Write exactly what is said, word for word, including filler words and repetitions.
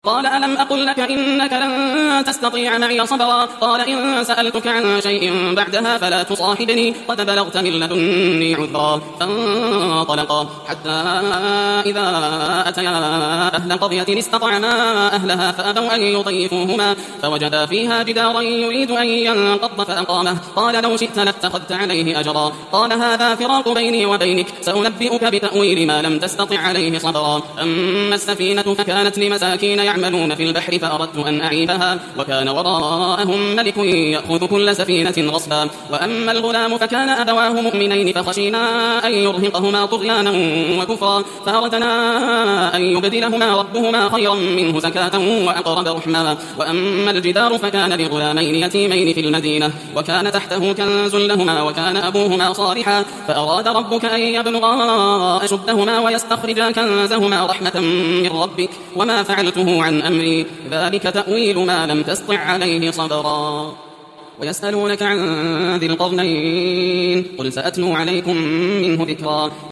قال ألم أقل لك إنك لن تستطيع معي صبرا قال إن سألتك عن شيء بعدها فلا تصاحبني قد بلغت من لدني عذرا فانطلقا حتى إذا أتيا أهل قرية استطعما أهلها فأبوا أن يضيفوهما فوجدا فيها جدارا يريد أن ينقض فأقامه قال لو شئت لاتخذت عليه أجرا قال هذا فراق بيني وبينك سأنبئك بتأويل ما لم تستطع عليه صبرا أما السفينة فكانت لمساكين يعملون في البحر فأردت أن أعيبها وكان وراءهم ملك يأخذ كل سفينة غصبا وأما الغلام فكان أبواه مؤمنين فخشينا أن يرهقهما طغيانا وكفرا فأردنا أن يبدلهما ربهما خيرا منه زكاة وأقرب رحما وأما الجدار فكان لغلامين يتيمين في المدينة وكان تحته كنز لهما وكان أبوهما صالحا فأراد ربك أن يبلغا أشدهما ويستخرجا كنزهما رحمة من ربك وما فعلته عن أمري ذلك تأويل ما لم تسطع عليه صبرا ويسألونك عن ذي القرنين قل سأتلو عليكم منه ذكرا